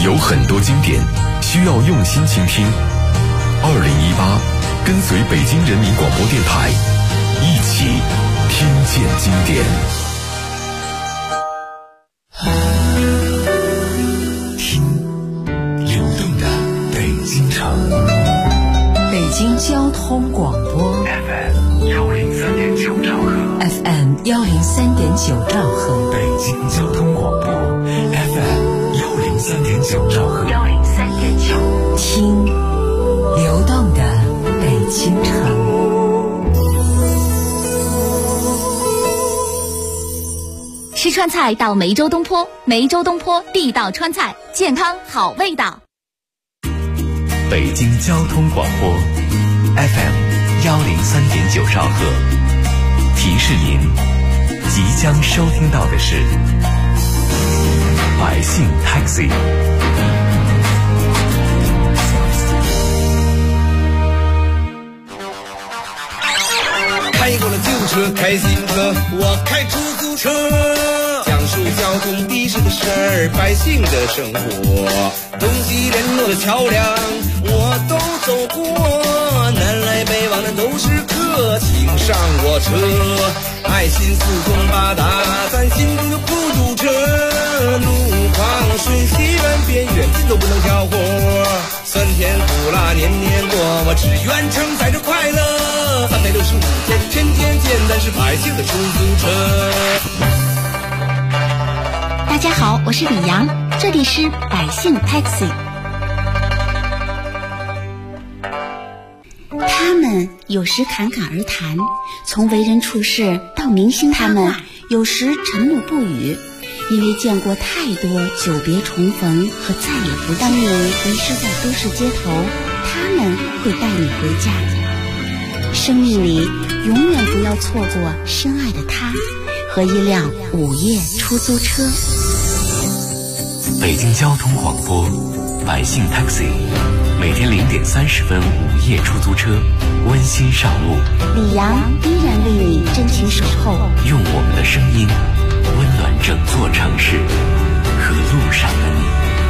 有很多经典需要用心倾听。2018，跟随北京人民广播电台，一起听见经典。听流动的北京城。 北京交通广播 FM103.9兆赫。 FM103.9兆赫。 北京交通广播 FM103.9兆赫。 103.9，听流动的北京城。 吃川菜到梅州东坡，梅州东坡地道川菜，健康好味道。 北京交通广播 FM103.9兆赫，提示您即将收听到的是百姓 Taxi。 开过了旧车，开新车，我开出租车，讲述交通的士的事儿，百姓的生活，东西联络的桥梁我都走过，南来北往的都是客，请上我车，爱心四通八达，咱心中就不堵车，路况顺西远边远近都不能挑活，酸甜苦辣年年过，我只愿承载着快乐，365天天天见，咱是百姓的出租车。 大家好，我是李阳，这里是百姓 Taxi。 他们有时侃侃而谈，从为人处事到明星他们有时沉默不语，因为见过太多久别重逢和再也不见。当你迷失在都市街头，他们会带你回家。生命里永远不要错过深爱的他和一辆午夜出租车。 北京交通广播百姓 Taxi， 每天0点30分午夜出租车温馨上路， 李阳依然为你真情守候， 用我们的声音温暖整座城市和路上的你。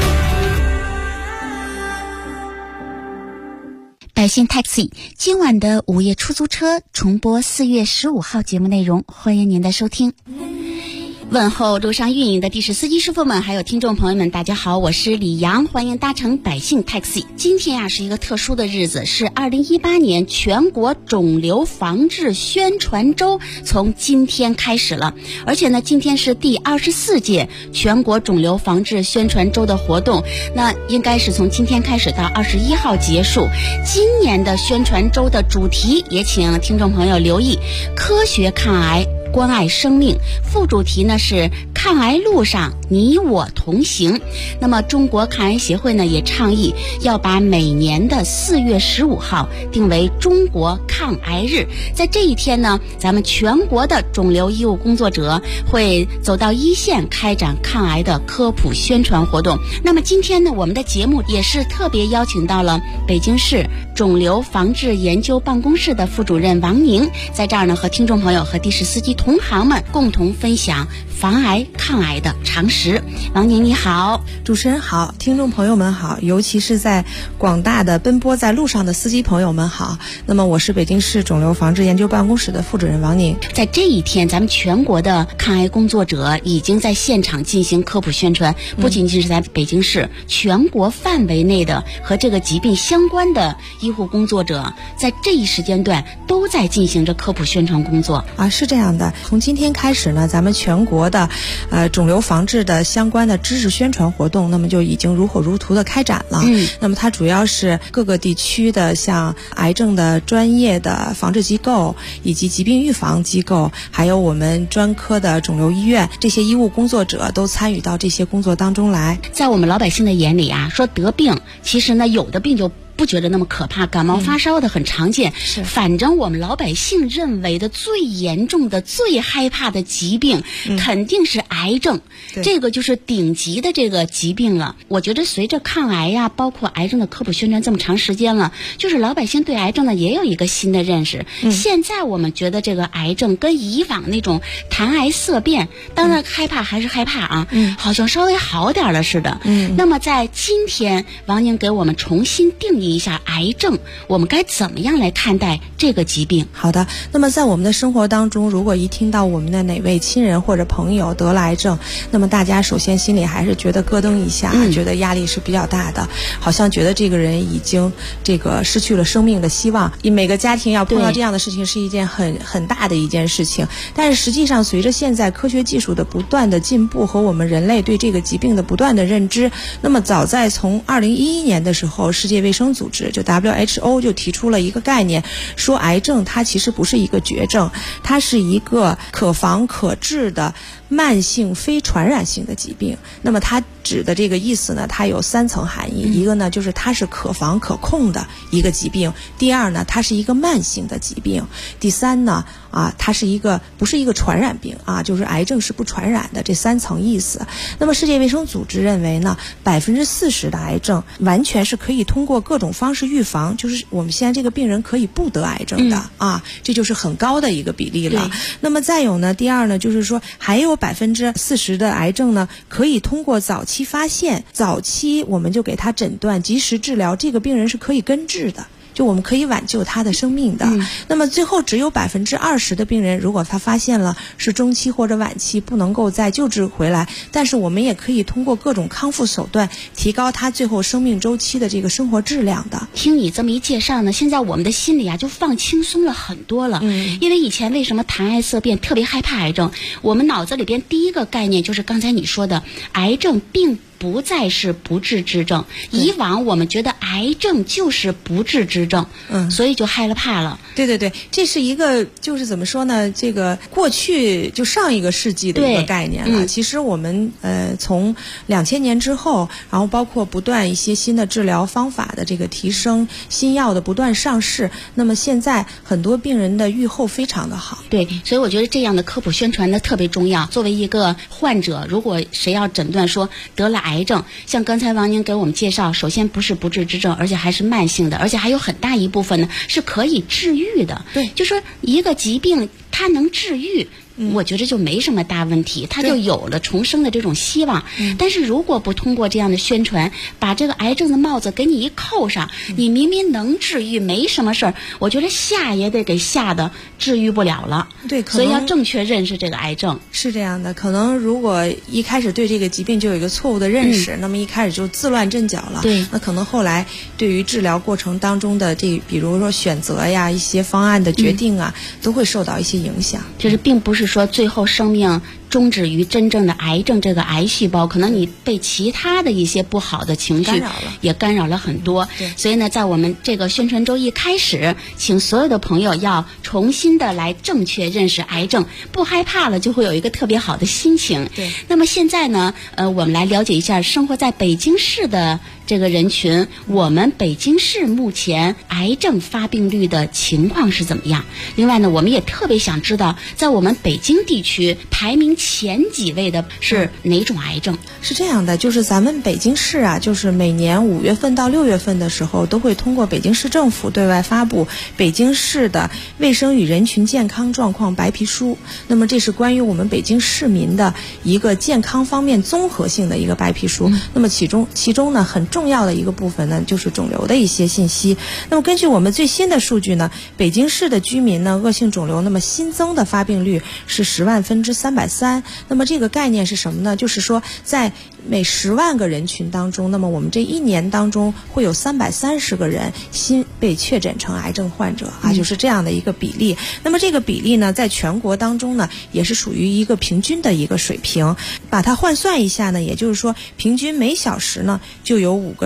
百姓 Taxi 今晚的午夜出租车重播4月15号节目内容，欢迎您的收听。问候路上运营的的士司机师傅们，还有听众朋友们，大家好，我是李阳，欢迎搭乘百姓 Taxi。 今天是一个特殊的日子，是2018年全国肿瘤防治宣传周从今天开始了，而且呢，今天是第24届全国肿瘤防治宣传周的活动，那应该是从今天开始到21号结束。今年的宣传周的主题也请听众朋友留意，科学抗癌，关爱生命，副主题呢是抗癌路上你我同行。那么中国抗癌协会呢也倡议要把每年的4月15号定为中国抗癌日，在这一天呢，咱们全国的肿瘤医务工作者会走到一线开展抗癌的科普宣传活动。那么今天呢，我们的节目也是特别邀请到了北京市肿瘤防治研究办公室的副主任王宁，在这儿呢和听众朋友和的士司机同行们共同分享防癌抗癌的常识。王宁你好。 主持人好，听众朋友们好，尤其是在广大的奔波在路上的司机朋友们好。那么我是北京市肿瘤防治研究办公室的副主任王宁。 在这一天，咱们全国的抗癌工作者已经在现场进行科普宣传，不仅仅是在北京市，全国范围内的和这个疾病相关的医护工作者在这一时间段都在进行着科普宣传工作啊。是这样的，从今天开始呢，咱们全国的肿瘤防治的相关的知识宣传活动，那么就已经如火如荼的开展了。那么它主要是各个地区的像癌症的专业的防治机构以及疾病预防机构，还有我们专科的肿瘤医院，这些医务工作者都参与到这些工作当中来。 在我们老百姓的眼里啊，说得病，其实呢有的病就不觉得那么可怕，感冒发烧的很常见。反正我们老百姓认为的最严重的、最害怕的疾病，肯定是癌症。这个就是顶级的这个疾病了。我觉得随着抗癌呀，包括癌症的科普宣传这么长时间了，就是老百姓对癌症呢也有一个新的认识。现在我们觉得这个癌症跟以往那种谈癌色变，当然害怕还是害怕啊，好像稍微好点了似的。那么在今天，王宁给我们重新定义一下癌症，我们该怎么样来看待这个疾病？ 好的，那么在我们的生活当中，如果一听到我们的哪位亲人或者朋友得了癌症，那么大家首先心里还是觉得咯噔一下，觉得压力是比较大的，好像觉得这个人已经这个失去了生命的希望。每个家庭要碰到这样的事情是一件很大的一件事情，但是实际上随着现在科学技术的不断的进步和我们人类对这个疾病的不断的认知，那么早在从2011年的时候，世界卫生组织就 WHO 就提出了一个概念，说癌症它其实不是一个绝症，它是一个可防可治的慢性非传染性的疾病。那么它指的这个意思呢，它有3层含义。一个呢，就是它是可防可控的一个疾病；第二呢，它是一个慢性的疾病；第三呢，它是不是一个传染病啊，就是癌症是不传染的，这3层意思。那么世界卫生组织认为呢，40%的癌症完全是可以通过各种方式预防，就是我们现在这个病人可以不得癌症的这就是很高的一个比例了。那么再有呢，第二呢，就是说还有40%的癌症呢，可以通过早期发现，早期我们就给他诊断，及时治疗，这个病人是可以根治的。就我们可以挽救他的生命的。那么最后只有20%的病人，如果他发现了是中期或者晚期，不能够再救治回来，但是我们也可以通过各种康复手段提高他最后生命周期的这个生活质量的。 听你这么一介绍呢，现在我们的心里就放轻松了很多了。因为以前为什么谈癌色变特别害怕癌症，我们脑子里边第一个概念就是刚才你说的，癌症并不再是不治之症。以往我们觉得癌症就是不治之症，所以就害了怕了。 对，这是一个就是怎么说呢？这个过去就上一个世纪的一个概念了。其实我们从2000年之后，然后包括不断一些新的治疗方法的这个提升，新药的不断上市，那么现在很多病人的预后非常的好。 对，所以我觉得这样的科普宣传呢特别重要。作为一个患者，如果谁要诊断说得了癌症，像刚才王宁给我们介绍，首先不是不治之症，而且还是慢性的，而且还有很大一部分呢是可以治愈的。对，就说一个疾病它能治愈，我觉得就没什么大问题，它就有了重生的这种希望。但是如果不通过这样的宣传，把这个癌症的帽子给你一扣上，你明明能治愈，没什么事儿，我觉得吓也得给吓得治愈不了了。 对， 所以要正确认识这个癌症。 是这样的，可能如果一开始对这个疾病就有一个错误的认识，那么一开始就自乱阵脚了。对，那可能后来对于治疗过程当中的比如说选择呀，一些方案的决定啊，都会受到一些影响。 就是并不是说最后生命终止于真正的癌症这个癌细胞，可能你被其他的一些不好的情绪也干扰了很多。所以呢，在我们这个宣传周一开始，请所有的朋友要重新的来正确认识癌症，不害怕了，就会有一个特别好的心情。对。那么现在呢，我们来了解一下生活在北京市的这个人群，我们北京市目前癌症发病率的情况是怎么样？另外呢，我们也特别想知道，在我们北京地区排名前几位的是哪种癌症？ 是这样的，就是咱们北京市啊，就是每年5月份到6月份的时候，都会通过北京市政府对外发布北京市的卫生与人群健康状况白皮书。那么这是关于我们北京市民的一个健康方面综合性的一个白皮书。那么其中呢，很重要的一个部分呢，就是肿瘤的一些信息。那么根据我们最新的数据呢，北京市的居民呢，恶性肿瘤那么新增的发病率是10万分之330。那么这个概念是什么呢？就是说在每10万个人群当中，那么我们这一年当中会有330个人新被确诊成癌症患者啊，就是这样的一个比例。那么这个比例呢，在全国当中呢，也是属于一个平均的一个水平。把它换算一下呢，也就是说，平均每小时呢就有5个人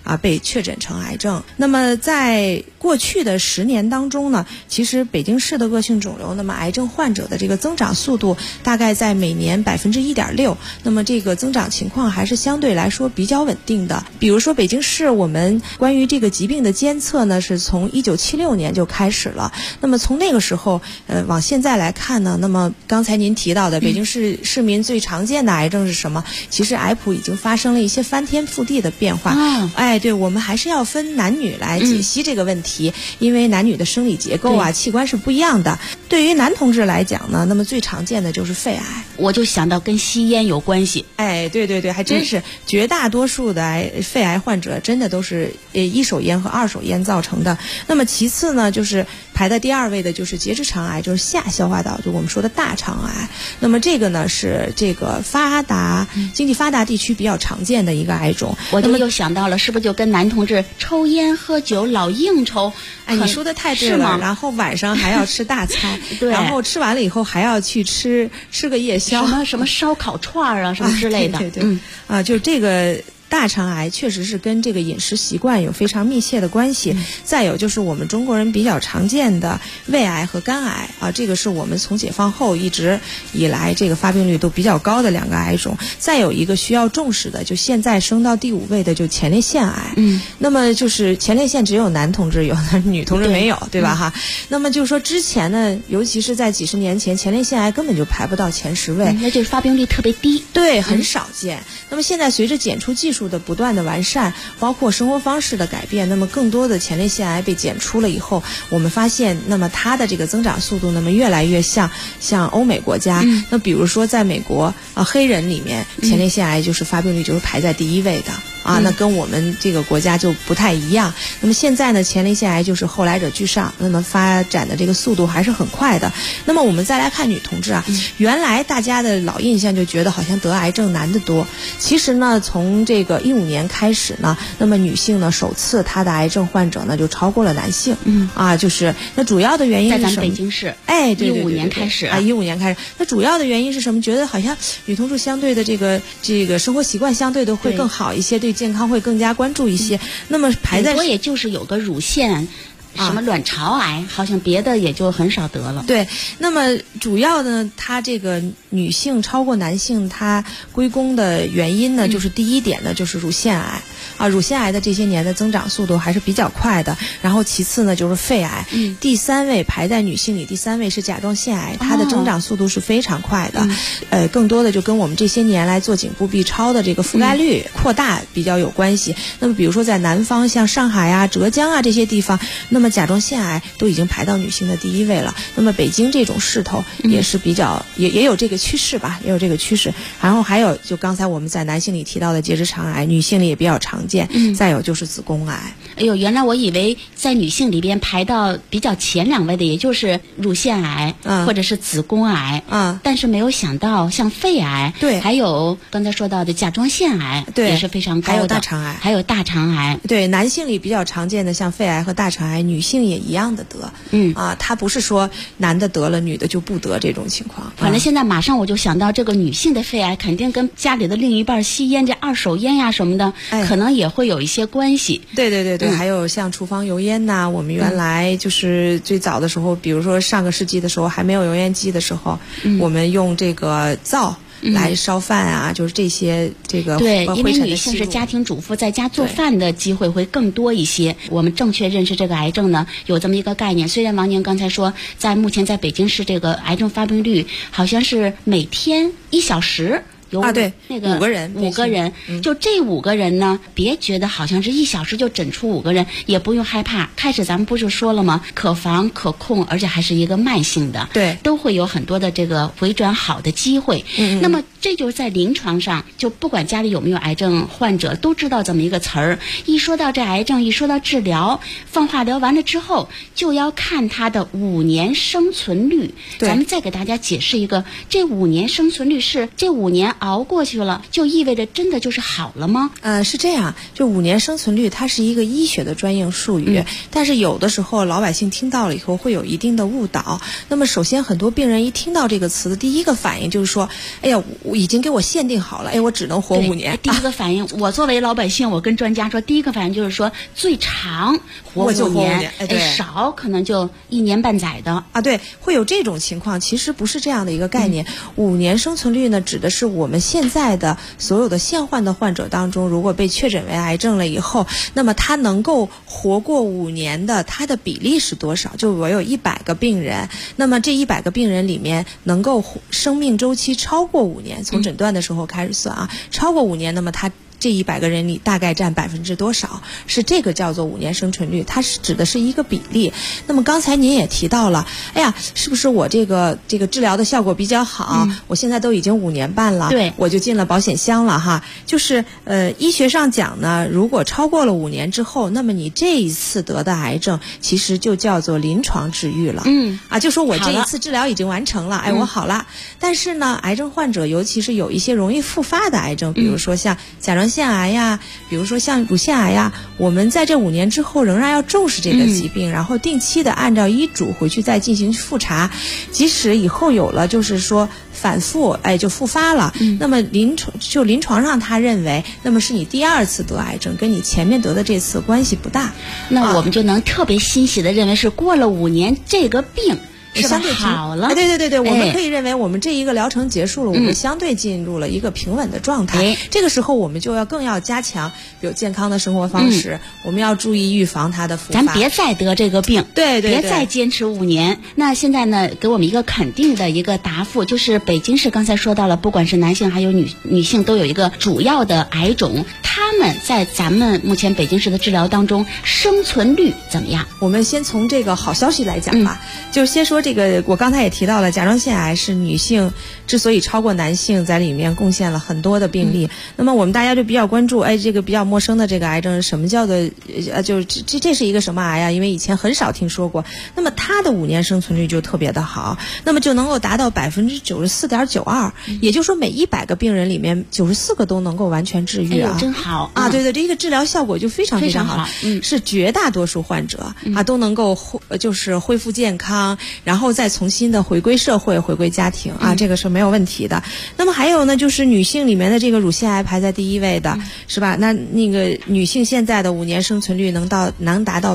被确诊成癌症。那么在过去的10年当中呢，其实北京市的恶性肿瘤，那么癌症患者的这个增长速度大概在每年1.6%，那么这个增长情况还是相对来说比较稳定的。比如说北京市我们关于这个疾病的监测呢，是从1976年就开始了。那么从那个时候往现在来看呢，那么刚才您提到的北京市市民最常见的癌症是什么？其实癌谱已经发生了一些翻天覆地的变化。对，我们还是要分男女来解析这个问题，因为男女的生理结构啊、器官是不一样的。对于男同志来讲呢，那么最常见的就是肺癌。 我就想到跟吸烟有关系。 对，还真是，绝大多数的肺癌患者真的都是一手烟和二手烟造成的。那么其次呢，就是排在第2位的就是结直肠癌，就是下消化道，就我们说的大肠癌。那么这个呢是这个经济发达地区比较常见的一个癌种。 我就又想到了，是不是就跟男同志抽烟喝酒老应酬？ 你说的太对了。然后晚上还要吃大餐对， 然后吃完了以后还要去吃个夜宵， 什么烧烤串啊什么之类的。 对，就这个大肠癌确实是跟这个饮食习惯有非常密切的关系。再有就是我们中国人比较常见的胃癌和肝癌这个是我们从解放后一直以来这个发病率都比较高的2个癌种。再有一个需要重视的，就现在升到第5位的就前列腺癌。那么就是前列腺只有男同志有，女同志没有，对吧？那么就是说之前呢，尤其是在几十年前，前列腺癌根本就排不到前10位， 那就是发病率特别低。 对，很少见。那么现在随着检出技术的不断的完善，包括生活方式的改变，那么更多的前列腺癌被检出了以后，我们发现那么它的这个增长速度那么越来越像欧美国家。那比如说在美国黑人里面前列腺癌就是发病率就是排在第1位的那跟我们这个国家就不太一样。那么现在呢，前列腺癌就是后来者居上，那么发展的这个速度还是很快的。那么我们再来看女同志原来大家的老印象就觉得好像得癌症男的多，其实呢从这个15年开始呢，那么女性呢首次她的癌症患者呢就超过了男性。就是那主要的原因是什么？ 在咱们北京市对 15年开始 15年开始。那主要的原因是什么？觉得好像女同志相对的这个生活习惯相对的会更好一些，对健康会更加关注一些。那么排在我也就是有个乳腺什么卵巢癌，好像别的也就很少得了。 对，那么主要呢，它这个女性超过男性，它归功的原因呢，就是第一点呢，就是乳腺癌乳腺癌的这些年的增长速度还是比较快的。然后其次呢就是肺癌，第3位排在女性里，第3位是甲状腺癌，它的增长速度是非常快的。更多的就跟我们这些年来做颈部 B 超的这个覆盖率扩大比较有关系。那么比如说在南方，像上海浙江这些地方，那么甲状腺癌都已经排到女性的第1位了。那么北京这种势头也是比较也有这个趋势吧，也有这个趋势。然后还有就刚才我们在男性里提到的结直肠癌，女性里也比较常见。再有就是子宫癌。 原来我以为在女性里边排到比较前2位的也就是乳腺癌或者是子宫癌但是没有想到像肺癌， 对， 还有刚才说到的甲状腺癌，对，也是非常高的。 还有大肠癌， 还有大肠癌。 对，男性里比较常见的像肺癌和大肠癌，女性也一样的得。它不是说男的得了女的就不得这种情况。 反正现在马上我就想到这个女性的肺癌肯定跟家里的另一半吸烟这二手烟呀什么的可能也会有一些关系。 对，还有像厨房油烟我们原来就是最早的时候，比如说上个世纪的时候还没有油烟机的时候，我们用这个灶来烧饭就是这些对，因为女性是家庭主妇，在家做饭的机会会更多一些。我们正确认识这个癌症呢，有这么一个概念。虽然王宁刚才说，目前在北京市这个癌症发病率好像是每天1小时。 对， 那个5个人，就这5个人呢，别觉得好像是1小时就诊出5个人，也不用害怕。开始咱们不是说了吗？可防可控，而且还是一个慢性的， 对， 都会有很多的这个回转好的机会。那么这就是在临床上，就不管家里有没有癌症患者，都知道这么一个词儿。一说到这癌症，一说到治疗，放化疗完了之后，就要看它的5年生存率。咱们再给大家解释一个，这5年生存率是这5年熬过去了，就意味着真的就是好了吗？ 是这样，就5年生存率它是一个医学的专业术语，但是有的时候老百姓听到了以后会有一定的误导。那么首先很多病人一听到这个词的第一个反应就是说，哎呀，我已经给我限定好了，哎，我只能活5年。 第一个反应，我作为老百姓，我跟专家说，第一个反应就是说，最长活5年，少可能就1年半载的啊。对，会有这种情况，其实不是这样的一个概念。5年生存率呢，指的是我们现在的所有的现患的患者当中，如果被确诊为癌症了以后，那么他能够活过5年的，他的比例是多少？就我有100个病人，那么这100个病人里面能够生命周期超过5年，从诊断的时候开始算啊，超过5年，那么他这100个人里大概占多少？是这个叫做5年生存率，它是指的是一个比例。那么刚才您也提到了，哎呀，是不是我这个治疗的效果比较好？我现在都已经5年半了， 对， 我就进了保险箱了哈。就是医学上讲呢，如果超过了5年之后，那么你这一次得的癌症其实就叫做临床治愈了。就说我这一次治疗已经完成了，哎，我好了。但是呢，癌症患者尤其是有一些容易复发的癌症，比如说像甲状腺癌呀，比如说像乳腺癌呀，我们在这5年之后仍然要重视这个疾病，然后定期的按照医嘱回去再进行复查，即使以后有了就是说反复，哎，就复发了，那么临床上他认为，那么是你第2次得癌症，跟你前面得的这次关系不大， 那我们就能特别欣喜的认为是过了5年这个病是吧好了？ 对，我们可以认为我们这一个疗程结束了，我们相对进入了一个平稳的状态。这个时候我们就更要加强，比如健康的生活方式，我们要注意预防它的复发。 咱别再得这个病， 对， 别再坚持5年。那现在呢，给我们一个肯定的一个答复，就是北京市刚才说到了，不管是男性还有女性都有一个主要的癌种，他们在咱们目前北京市的治疗当中生存率怎么样？ 我们先从这个好消息来讲吧，就先说这个，我刚才也提到了，甲状腺癌是女性之所以超过男性在里面贡献了很多的病例。那么我们大家就比较关注，哎，这个比较陌生的这个癌症，什么叫做就这是一个什么癌啊？因为以前很少听说过。那么它的5年生存率就特别的好，那么就能够达到94.92%，也就是说每100个病人里面94个都能够完全治愈啊， 真好啊！对，这个治疗效果就非常非常好，是绝大多数患者啊都能够就是恢复健康，然后再重新的回归社会、回归家庭啊，这个是没有问题的。那么还有呢，就是女性里面的这个乳腺癌排在第1位的，是吧？那个女性现在的5年生存率能达到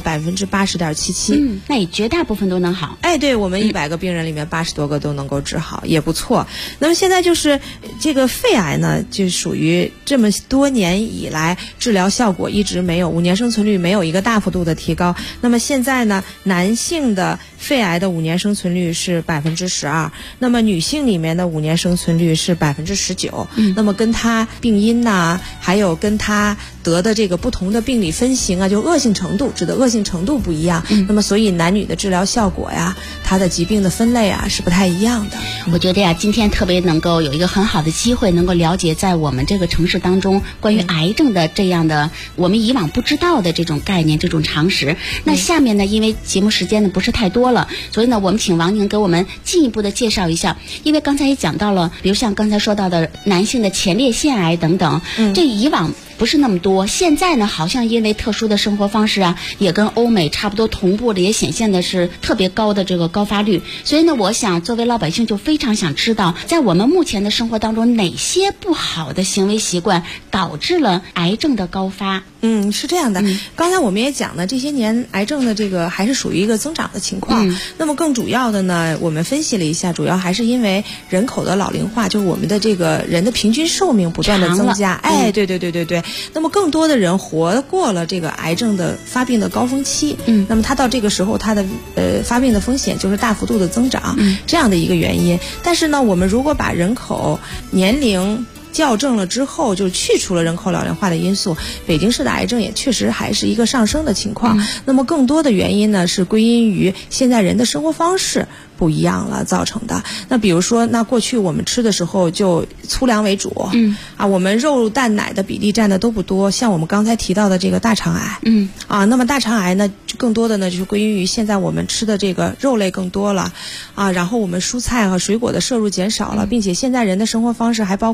80.77%， 那也绝大部分都能好。 哎，对，我们100个病人里面80多个都能够治好，也不错。那么现在就是这个肺癌呢，就属于这么多年以来治疗效果一直没有5年生存率没有一个大幅度的提高。那么现在呢，男性的肺癌的5年生存率是12%，那么女性里面的5年生存率是19%。那么跟它病因呐，还有跟它得的这个不同的病理分型啊，就恶性程度，指的恶性程度不一样。那么所以男女的治疗效果呀，它的疾病的分类啊是不太一样的。 我觉得呀，今天特别能够有一个很好的机会，能够了解在我们这个城市当中关于癌症的这样的我们以往不知道的这种概念、这种常识。那下面呢，因为节目时间呢不是太多了，所以呢，我们请王宁给我们进一步的介绍一下。因为刚才也讲到了，比如像刚才说到的男性的前列腺癌等等，这以往不是那么多，现在呢好像因为特殊的生活方式啊，也跟欧美差不多同步的，也显现的是特别高的这个高发率。所以呢，我想作为老百姓就非常想知道，在我们目前的生活当中，哪些不好的行为习惯导致了癌症的高发？ 是这样的。刚才我们也讲了，这些年癌症的这个还是属于一个增长的情况。那么更主要的呢，我们分析了一下，主要还是因为人口的老龄化，就是我们的这个人的平均寿命不断的增加。哎，对。那么更多的人活过了这个癌症的发病的高峰期。那么他到这个时候，他的发病的风险就是大幅度的增长，这样的一个原因。但是呢，我们如果把人口年龄校正了之后，就去除了人口老龄化的因素，北京市的癌症也确实还是一个上升的情况。那么更多的原因呢，是归因于现在人的生活方式不一样了造成的。那比如说，那过去我们吃的时候就粗粮为主，我们肉蛋奶的比例占的都不多。像我们刚才提到的这个大肠癌，那么大肠癌呢，更多的呢就是归因于现在我们吃的这个肉类更多了，然后我们蔬菜和水果的摄入减少了，并且现在人的生活方式还包括什么？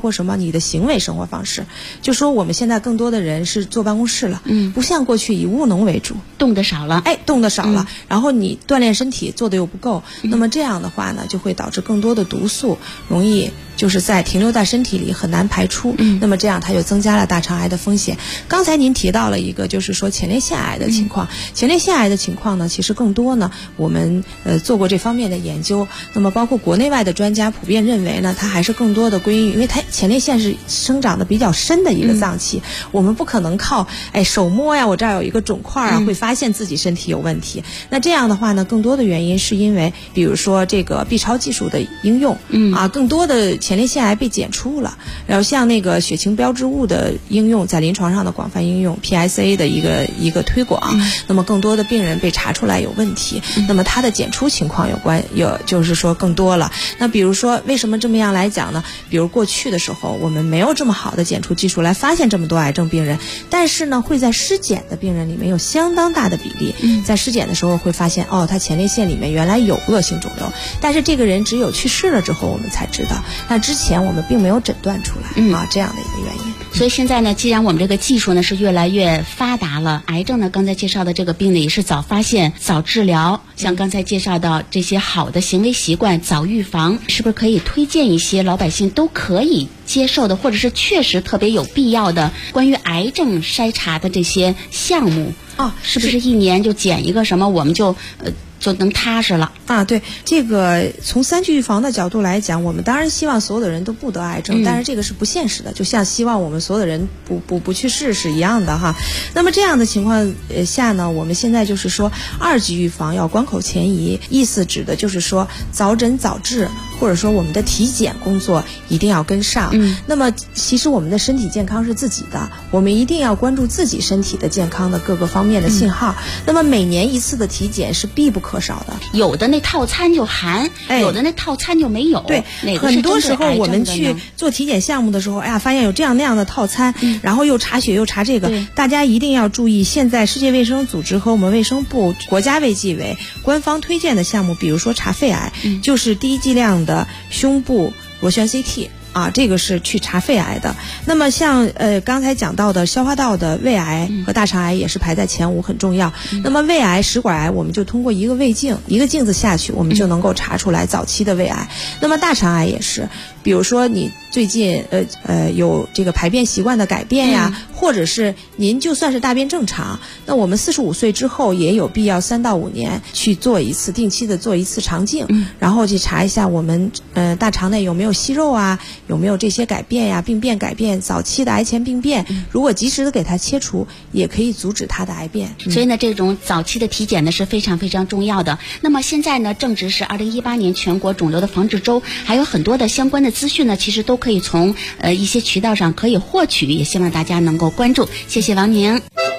你的行为生活方式。就说我们现在更多的人是坐办公室了，不像过去以务农为主， 动得少了， 动得少了，然后你锻炼身体做的又不够，那么这样的话呢，就会导致更多的毒素容易就是停留在身体里，很难排出，那么这样它就增加了大肠癌的风险。刚才您提到了一个就是说前列腺癌的情况，前列腺癌的情况呢，其实更多呢我们做过这方面的研究，那么包括国内外的专家普遍认为呢，它还是更多的归于，因为它前列腺是生长的比较深的一个脏器，我们不可能靠手摸呀，我这儿有一个肿块啊，会发现自己身体有问题。那这样的话呢，更多的原因是因为比如说这个 B 超技术的应用，更多的前列腺癌被检出了，然后像那个血清标志物的应用，在临床上的广泛应用 PSA 的一个推广，那么更多的病人被查出来有问题，那么它的检出情况有就是说更多了。那比如说为什么这么样来讲呢？比如过去的时候我们没有这么好的检出技术来发现这么多癌症病人，但是呢会在尸检的病人里面有相当大的比例，在尸检的时候会发现他前列腺里面原来有恶性肿瘤，但是这个人只有去世了之后我们才知道，那之前我们并没有诊断出来，这样的一个原因。 所以现在呢，既然我们这个技术呢是越来越发达了，癌症呢刚才介绍的这个病例是早发现早治疗，像刚才介绍到这些好的行为习惯早预防，是不是可以推荐一些老百姓都可以接受的，或者是确实特别有必要的关于癌症筛查的这些项目？是不是一年就检一个什么我们就能踏实了对，这个从3级预防的角度来讲，我们当然希望所有的人都不得癌症，但是这个是不现实的，就像希望我们所有的人不去世是一样的哈。那么这样的情况下呢，我们现在就是说2级预防要关口前移，意思指的就是说早诊早治，或者说我们的体检工作一定要跟上。那么其实我们的身体健康是自己的，我们一定要关注自己身体的健康的各个方面的信号。那么每年一次的体检是必不可少的， 有的那套餐就含，有的那套餐就没有。 对，很多时候我们去做体检项目的时候，发现有这样那样的套餐，然后又查血又查这个，大家一定要注意，现在世界卫生组织和我们卫生部国家卫计委官方推荐的项目，比如说查肺癌，就是低剂量的胸部螺旋 CT。这个是去查肺癌的。那么像刚才讲到的消化道的胃癌和大肠癌也是排在前5，很重要。那么胃癌、食管癌，我们就通过一个胃镜，一个镜子下去，我们就能够查出来早期的胃癌。那么大肠癌也是，比如说你最近有这个排便习惯的改变呀，或者是您就算是大便正常，那我们45岁之后也有必要3到5年去做一次定期的做一次肠镜，然后去查一下我们大肠内有没有息肉啊，有没有这些改变呀，病变改变，早期的癌前病变，如果及时的给它切除，也可以阻止它的癌变。 所以呢，这种早期的体检呢是非常非常重要的。那么现在呢，正值是2018年全国肿瘤的防治周，还有很多的相关的资讯呢，其实都可以从一些渠道上可以获取，也希望大家能够关注。谢谢王宁。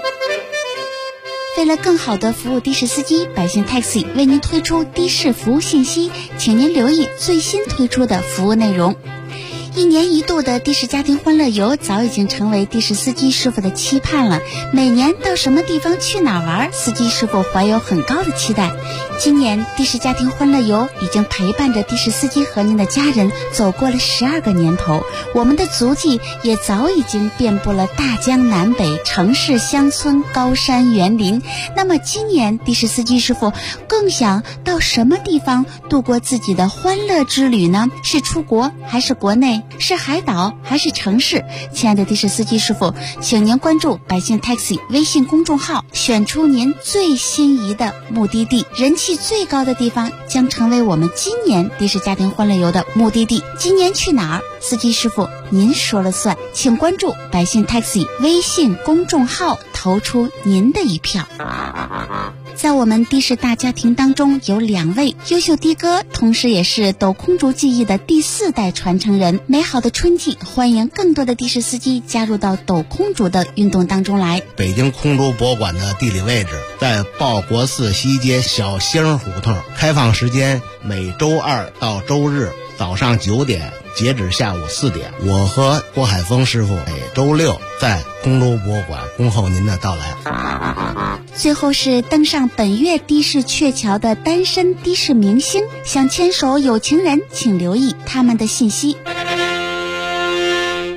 为了更好的服务的士司机，百姓 Taxi 为您推出的士服务信息，请您留意最新推出的服务内容。1年1度的的士家庭欢乐游早已经成为的士司机师傅的期盼了。每年到什么地方去哪玩，司机师傅怀有很高的期待。今年的士家庭欢乐游已经陪伴着的士司机和您的家人走过了12个年头，我们的足迹也早已经遍布了大江南北、城市乡村、高山园林。那么今年的士司机师傅更想到什么地方度过自己的欢乐之旅呢？是出国还是国内？是海岛还是城市？亲爱的的士司机师傅，请您关注百姓 Taxi 微信公众号，选出您最心仪的目的地，人气最高的地方将成为我们今年的士家庭欢乐游的目的地。今年去哪儿？司机师傅您说了算，请关注百姓 Taxi 微信公众号，投出您的一票。在我们的士大家庭当中，有2位优秀的哥，同时也是斗空竹技艺的第4代传承人。美好的春季，欢迎更多的的士司机加入到斗空竹的运动当中来。 北京空竹博物馆的地理位置在报国寺西街小星胡同，开放时间每周2到周日早上9点，截止下午4点。我和郭海峰师傅每周6在空竹博物馆恭候您的到来。 最后是登上本月的士鹊桥的单身的士明星，想牵手有情人请留意他们的信息。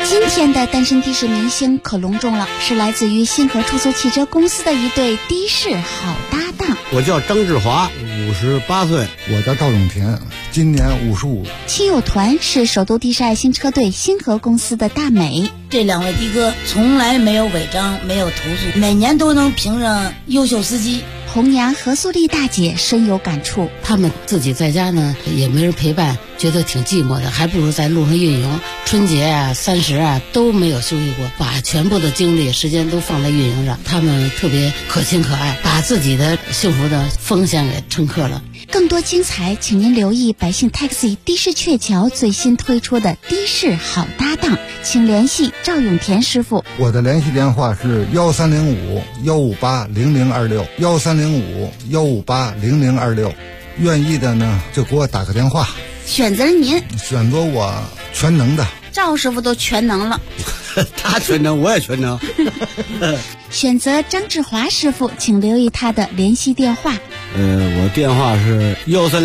今天的单身的士明星可隆重了，是来自于星河出租汽车公司的一对的士好搭档。 我叫张志华，58岁。 我叫赵永田，今年55。 亲友团是首都的士爱心车队星河公司的大美。 这两位的哥从来没有违章，没有投诉，每年都能评上优秀司机。 红娘何素丽大姐深有感触， 他们自己在家呢也没人陪伴，觉得挺寂寞的，还不如在路上运营。春节啊、30啊都没有休息过，把全部的精力、时间都放在运营上。他们特别可亲可爱，把自己的幸福的奉献给乘客了。 更多精彩，请您留意百姓 Taxi 的士鹊桥最新推出的的士好搭档，请联系赵永田师傅。 我的联系电话是1305-158-0026，1305-158-0026。愿意的呢就给我打个电话。 选择您， 选择我全能的。 赵师傅都全能了， 他全能，我也全能。 选择张志华师傅，请留意他的联系电话。 我电话是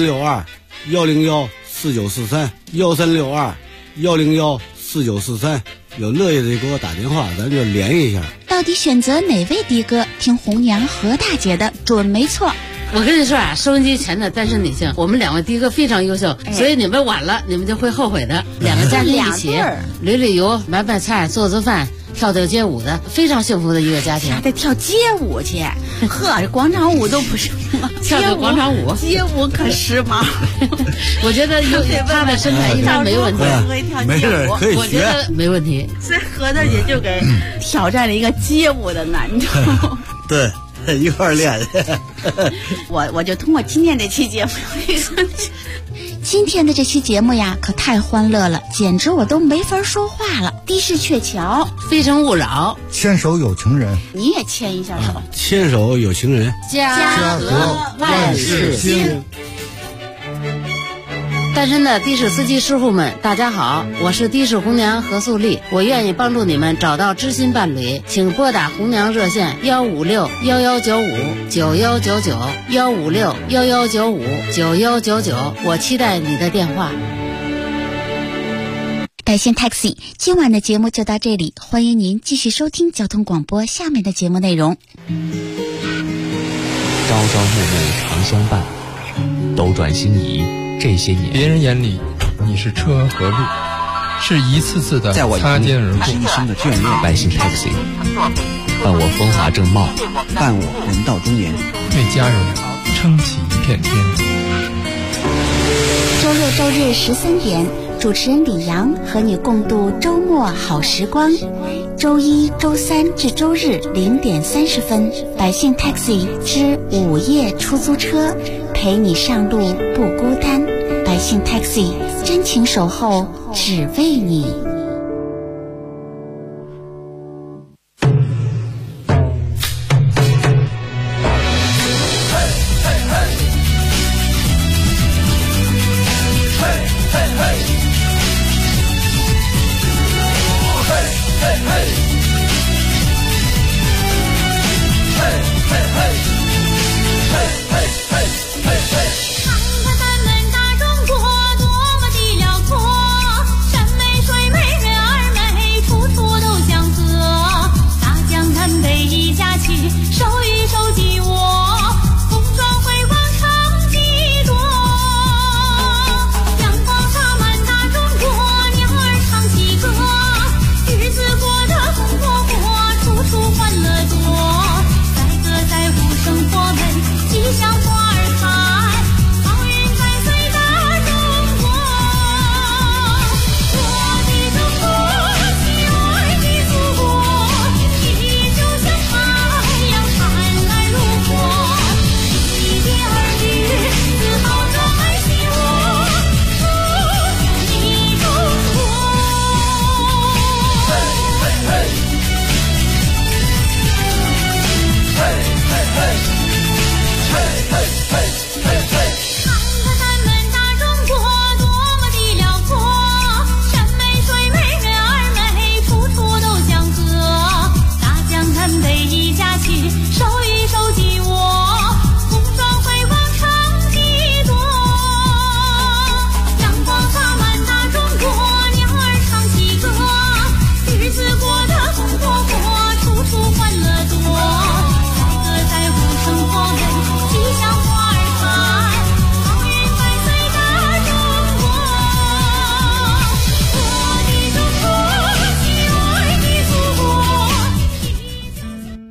1362-106-4943，1362-106-4943。有乐意的就给我打电话，咱就联系一下。 到底选择哪位的哥？听红娘何大姐的准没错。 我跟你说啊，收音机前的单身女性，我们两位的哥非常优秀，所以你们晚了，你们就会后悔的。两个家庭一起旅旅游、买买菜、做做饭、跳跳街舞的，非常幸福的一个家庭。 还得跳街舞去，呵，这广场舞都不是吗？ 跳跳广场舞， 街舞可时髦。 我觉得他的身材应该没问题， 没事可以学， 我觉得没问题。 所以何大姐就给挑战了一个街舞的难度。 对。一块练， 我就通过今天这期节目， 今天的这期节目呀，可太欢乐了，简直我都没法说话了。的士鹊桥， 非诚勿扰， 牵手有情人， 你也牵一下手， 牵手有情人， 家和万事兴。单身的的士司机师傅们，大家好，我是的士红娘何素丽，我愿意帮助你们找到知心伴侣，请拨打红娘热线156-1195-9199，156-1195-9199，我期待你的电话。 百姓 Taxi， 今晚的节目就到这里，欢迎您继续收听交通广播下面的节目内容。 朝朝暮暮常相伴，斗转星移这些年， 别人眼里你是车和路，是一次次的擦肩而过。 是一生的眷恋。 百姓 Taxi， 伴我风华正茂， 伴我人到中年， 为家人撑起一片天。 周六周日13点，主持人李阳和你共度周末好时光。周一、周三至周日0点30分，百姓 Taxi 之午夜出租车，陪你上路不孤单。百姓 Taxi 真情守候，只为你。 看看咱们大中国多么的辽阔，山美水美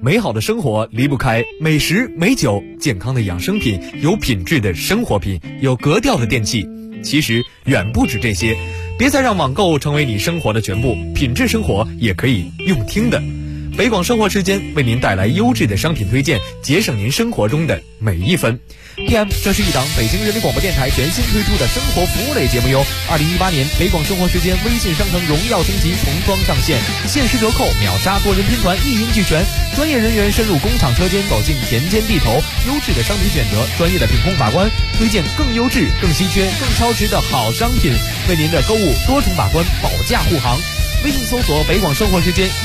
美好的生活离不开美食美酒，健康的养生品，有品质的生活品，有格调的电器。其实远不止这些，别再让网购成为你生活的全部，品质生活也可以用听的。北广生活时间为您带来优质的商品推荐，节省您生活中的每一分。PM， 这是一档北京人民广播电台全新推出的生活服务类节目哟。2018年北广生活时间微信商城荣耀升级重装上线，限时折扣，秒杀多人拼团，一应俱全。专业人员深入工厂车间，走进田间地头，优质的商品选择，专业的品控把关，推荐更优质、更稀缺、更超值的好商品，为您的购物多重把关，保驾护航。微信搜索北广生活时间